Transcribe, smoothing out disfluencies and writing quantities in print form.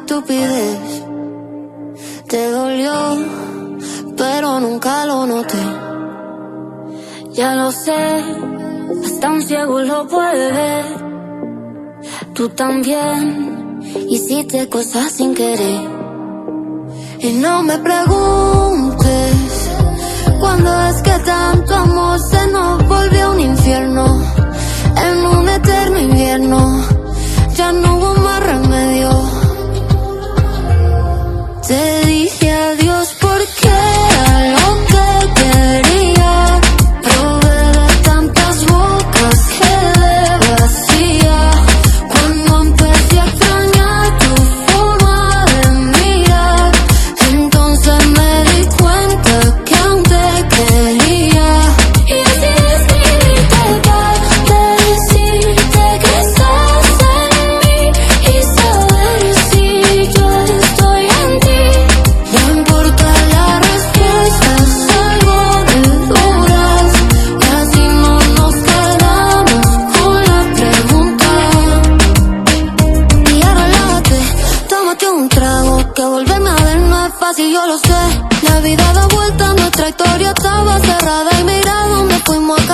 estupidez. Te dolió, pero nunca lo noté. Ya lo sé, hasta un ciego lo puede ver. Tú también hiciste cosas sin querer. Y no me preguntes cuándo es que tanto amor se nos volvió un infierno. En un eterno invierno ya no hubo más remedio. Te dije adiós porque era lo que quería. Probé de tantas bocas que de vacía. Cuando empecé a extrañar tu forma de mirar, entonces me di cuenta que aún te quería. Y así escribirte para decirte que estás en mí y saber si yo estoy en ti. No importa la respuesta, es algo de dudas. Y así no nos quedamos con la pregunta. Y ahora relájate, tómate un trago, que volverme a ver no es fácil, yo lo sé. La vida da vuelta, nuestra historia estaba cerrada. Y mira dónde fuimos.